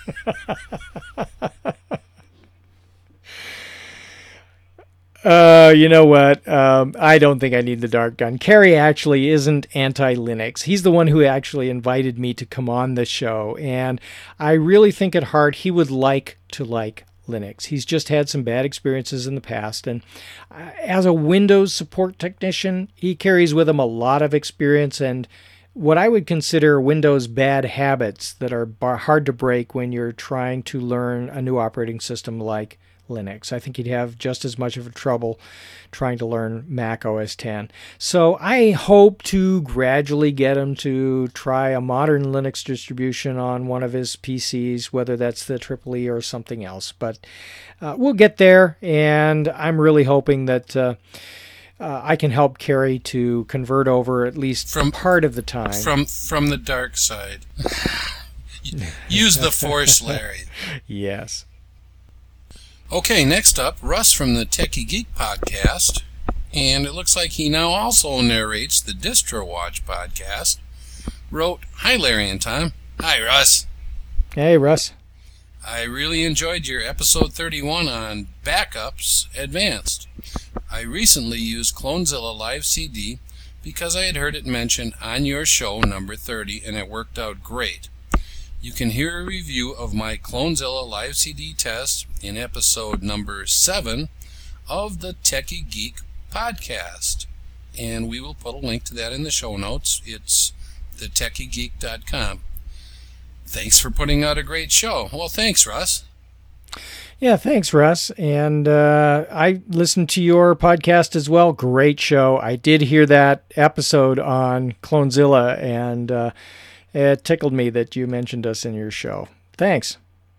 Speaker 1: that. You know what? I don't think I need the dart gun. Kerry actually isn't anti-Linux. He's the one who actually invited me to come on the show, and I really think at heart he would like to like Linux. He's just had some bad experiences in the past, and as a Windows support technician, he carries with him a lot of experience and what I would consider Windows bad habits that are hard to break when you're trying to learn a new operating system like Linux. I think he'd have just as much of a trouble trying to learn Mac OS X. So I hope to gradually get him to try a modern Linux distribution on one of his PCs, whether that's the EEE or something else. But we'll get there, and I'm really hoping that I can help Kerry to convert over at least from part of the time.
Speaker 2: From the dark side. Use the Force, Larry.
Speaker 1: Yes.
Speaker 2: Okay, next up, Russ from the Techie Geek podcast, and it looks like he now also narrates the Distro Watch podcast, wrote, "Hi, Larry and Tom." Hi, Russ.
Speaker 1: Hey, Russ.
Speaker 2: I really enjoyed your episode 31 on Backups Advanced. I recently used Clonezilla Live CD because I had heard it mentioned on your show number 30, and it worked out great. You can hear a review of my Clonezilla Live CD test in episode number 7 of the Techie Geek podcast. And we will put a link to that in the show notes. It's thetechiegeek.com. Thanks for putting out a great show. Well, thanks, Russ.
Speaker 1: Yeah, thanks, Russ. And I listened to your podcast as well. Great show. I did hear that episode on Clonezilla, and it tickled me that you mentioned us in your show. Thanks.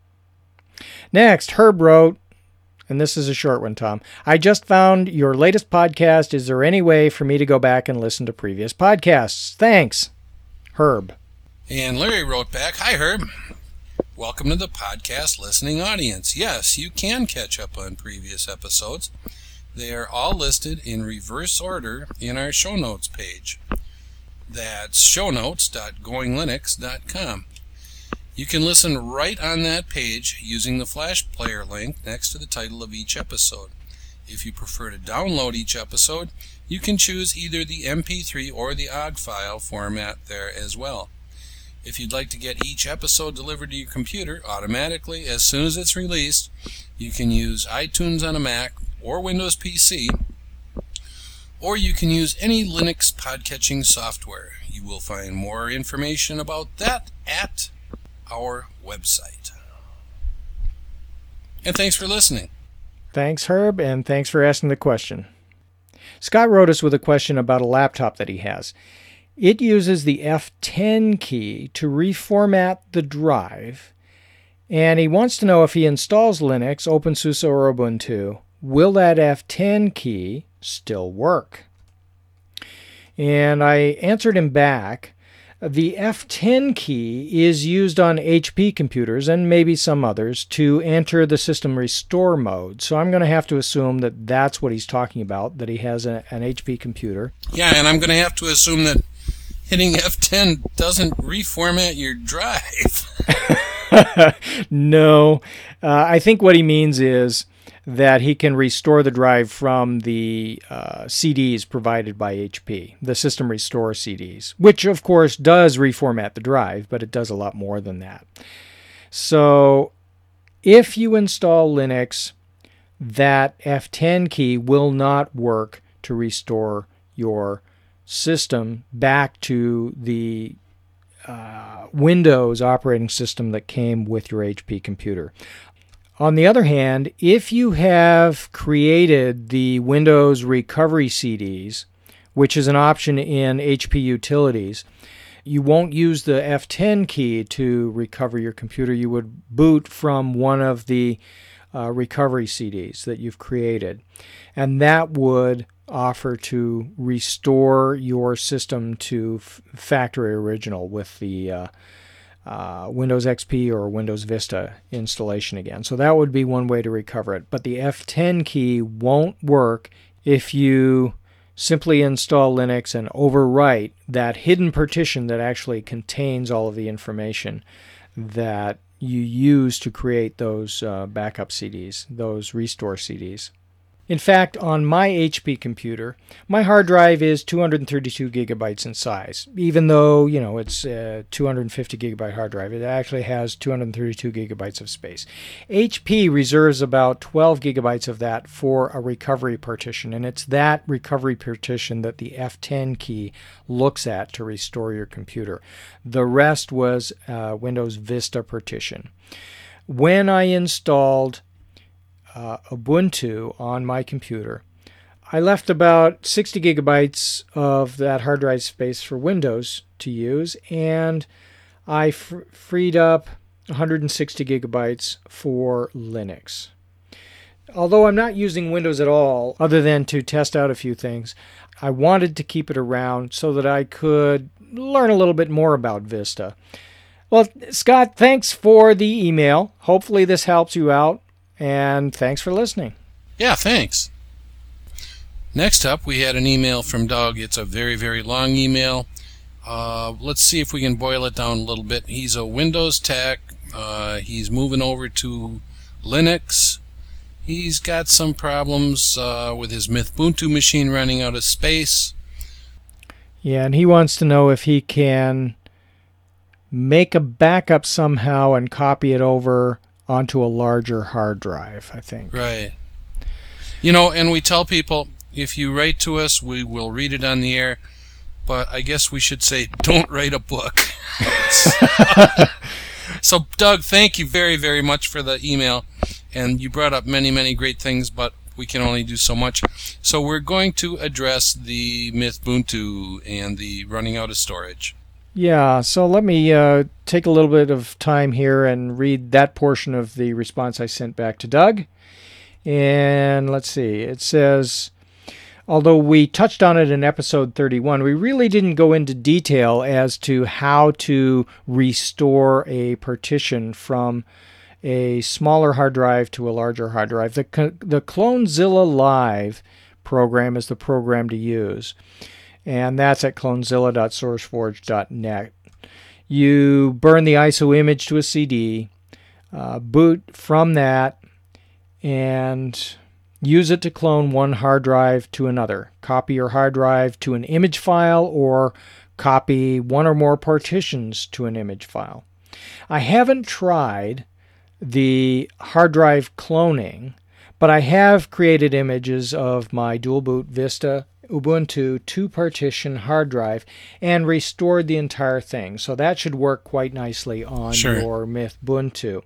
Speaker 1: Next, Herb wrote, and this is a short one, Tom. I just found your latest podcast. Is there any way for me to go back and listen to previous podcasts? Thanks, Herb.
Speaker 2: And Larry wrote back, "Hi, Herb. Welcome to the podcast listening audience. Yes, you can catch up on previous episodes. They are all listed in reverse order in our show notes page. That's shownotes.goinglinux.com. You can listen right on that page using the Flash Player link next to the title of each episode. If you prefer to download each episode, you can choose either the MP3 or the OGG file format there as well. If you'd like to get each episode delivered to your computer automatically as soon as it's released, you can use iTunes on a Mac or Windows PC, or you can use any Linux podcatching software. You will find more information about that at our website. And thanks for listening.
Speaker 1: Thanks, Herb, and thanks for asking the question. Scott wrote us with a question about a laptop that he has. It uses the F10 key to reformat the drive, and he wants to know if he installs Linux, OpenSUSE, or Ubuntu, will that F10 key still work? And I answered him back The F10 key is used on HP computers and maybe some others to enter the system restore mode. So I'm going to have to assume that that's what he's talking about, that he has an HP computer.
Speaker 2: Yeah, and I'm going to have to assume that hitting F10 doesn't reformat your drive.
Speaker 1: No. I think what he means is that he can restore the drive from the CDs provided by HP, the System Restore CDs, which of course does reformat the drive, but it does a lot more than that. So if you install Linux, that F10 key will not work to restore your system back to the Windows operating system that came with your HP computer. On the other hand, if you have created the Windows recovery CDs, which is an option in HP Utilities, you won't use the F10 key to recover your computer. You would boot from one of the recovery CDs that you've created, and that would offer to restore your system to factory original with the Windows XP or Windows Vista installation again. So that would be one way to recover it. But the F10 key won't work if you simply install Linux and overwrite that hidden partition that actually contains all of the information that you use to create those backup CDs, those restore CDs. In fact, on my HP computer, my hard drive is 232 gigabytes in size. Even though, it's a 250 gigabyte hard drive, it actually has 232 gigabytes of space. HP reserves about 12 gigabytes of that for a recovery partition, and it's that recovery partition that the F10 key looks at to restore your computer. The rest was Windows Vista partition. When I installed Ubuntu on my computer, I left about 60 gigabytes of that hard drive space for Windows to use, and I freed up 160 gigabytes for Linux. Although I'm not using Windows at all, other than to test out a few things, I wanted to keep it around so that I could learn a little bit more about Vista. Well, Scott, thanks for the email. Hopefully this helps you out. And thanks for listening.
Speaker 2: Yeah, thanks. Next up, we had an email from Doug. It's a very, very long email. Let's see if we can boil it down a little bit. He's a Windows tech. He's moving over to Linux. He's got some problems with his Mythbuntu machine running out of space.
Speaker 1: Yeah, and he wants to know if he can make a backup somehow and copy it over onto a larger hard drive, I think.
Speaker 2: Right. And we tell people, if you write to us, we will read it on the air, but I guess we should say, don't write a book. So, Doug, thank you very, very much for the email, and you brought up many, many great things, but we can only do so much. So we're going to address the Mythbuntu and the running out of storage.
Speaker 1: Yeah, so let me take a little bit of time here and read that portion of the response I sent back to Doug. And let's see, it says, although we touched on it in episode 31, we really didn't go into detail as to how to restore a partition from a smaller hard drive to a larger hard drive. The Clonezilla Live program is the program to use. And that's at clonezilla.sourceforge.net. You burn the ISO image to a CD, boot from that, and use it to clone one hard drive to another. Copy your hard drive to an image file, or copy one or more partitions to an image file. I haven't tried the hard drive cloning, but I have created images of my dual boot Vista Ubuntu 2-partition hard drive and restored the entire thing. So that should work quite nicely on your Mythbuntu.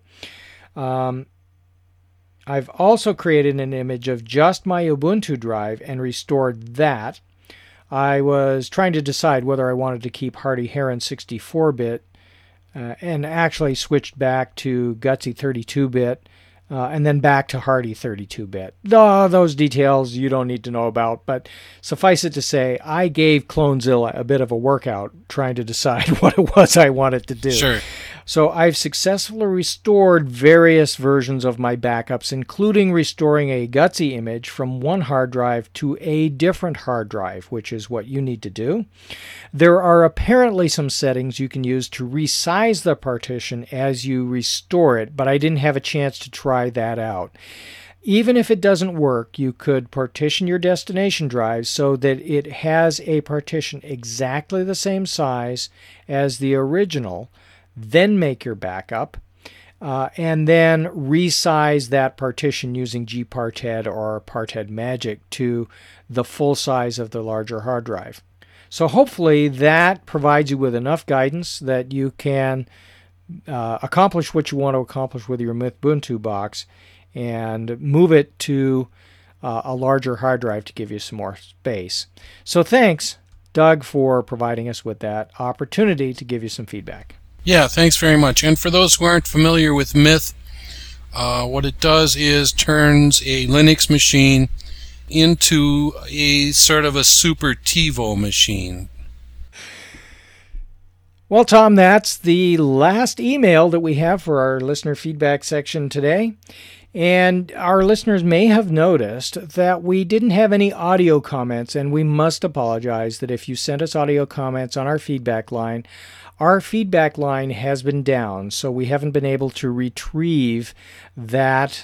Speaker 1: I've also created an image of just my Ubuntu drive and restored that. I was trying to decide whether I wanted to keep Hardy Heron 64-bit and actually switched back to Gutsy 32-bit and then back to Hardy 32-bit. Those details you don't need to know about, but suffice it to say, I gave Clonezilla a bit of a workout trying to decide what it was I wanted to do.
Speaker 2: Sure.
Speaker 1: So I've successfully restored various versions of my backups, including restoring a Gutsy image from one hard drive to a different hard drive, which is what you need to do. There are apparently some settings you can use to resize the partition as you restore it, but I didn't have a chance to try that out. Even if it doesn't work, you could partition your destination drive so that it has a partition exactly the same size as the original, then make your backup, and then resize that partition using gparted or Parted Magic to the full size of the larger hard drive. So hopefully that provides you with enough guidance that you can accomplish what you want to accomplish with your Mythbuntu box and move it to a larger hard drive to give you some more space. So thanks, Doug, for providing us with that opportunity to give you some feedback.
Speaker 2: Yeah, thanks very much. And for those who aren't familiar with Myth, what it does is turns a Linux machine into a sort of a super TiVo machine.
Speaker 1: Well, Tom, that's the last email that we have for our listener feedback section today. And our listeners may have noticed that we didn't have any audio comments, and we must apologize that if you sent us audio comments on our feedback line has been down, so we haven't been able to retrieve that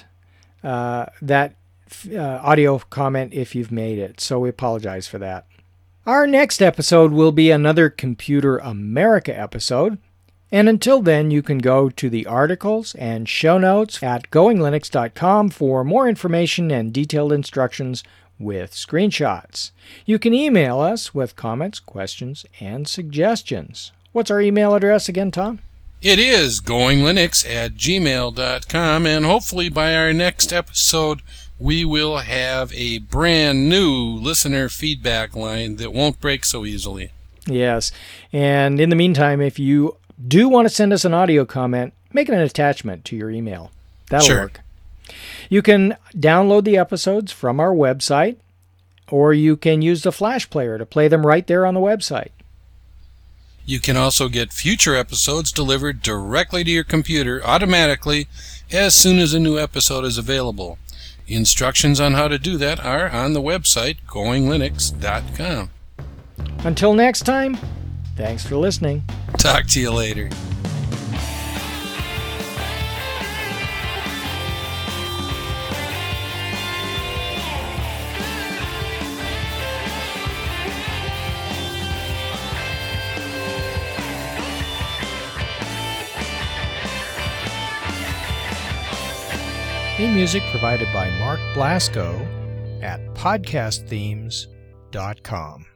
Speaker 1: audio comment if you've made it. So we apologize for that. Our next episode will be another Computer America episode. And until then, you can go to the articles and show notes at goinglinux.com for more information and detailed instructions with screenshots. You can email us with comments, questions, and suggestions. What's our email address again, Tom?
Speaker 2: It is goinglinux@gmail.com, and hopefully by our next episode, we will have a brand new listener feedback line that won't break so easily.
Speaker 1: Yes, and in the meantime, if you do want to send us an audio comment, make it an attachment to your email. That'll work. You can download the episodes from our website, or you can use the Flash Player to play them right there on the website.
Speaker 2: You can also get future episodes delivered directly to your computer automatically as soon as a new episode is available. Instructions on how to do that are on the website goinglinux.com.
Speaker 1: Until next time, thanks for listening.
Speaker 2: Talk to you later.
Speaker 1: Theme music provided by Mark Blasco at podcastthemes.com.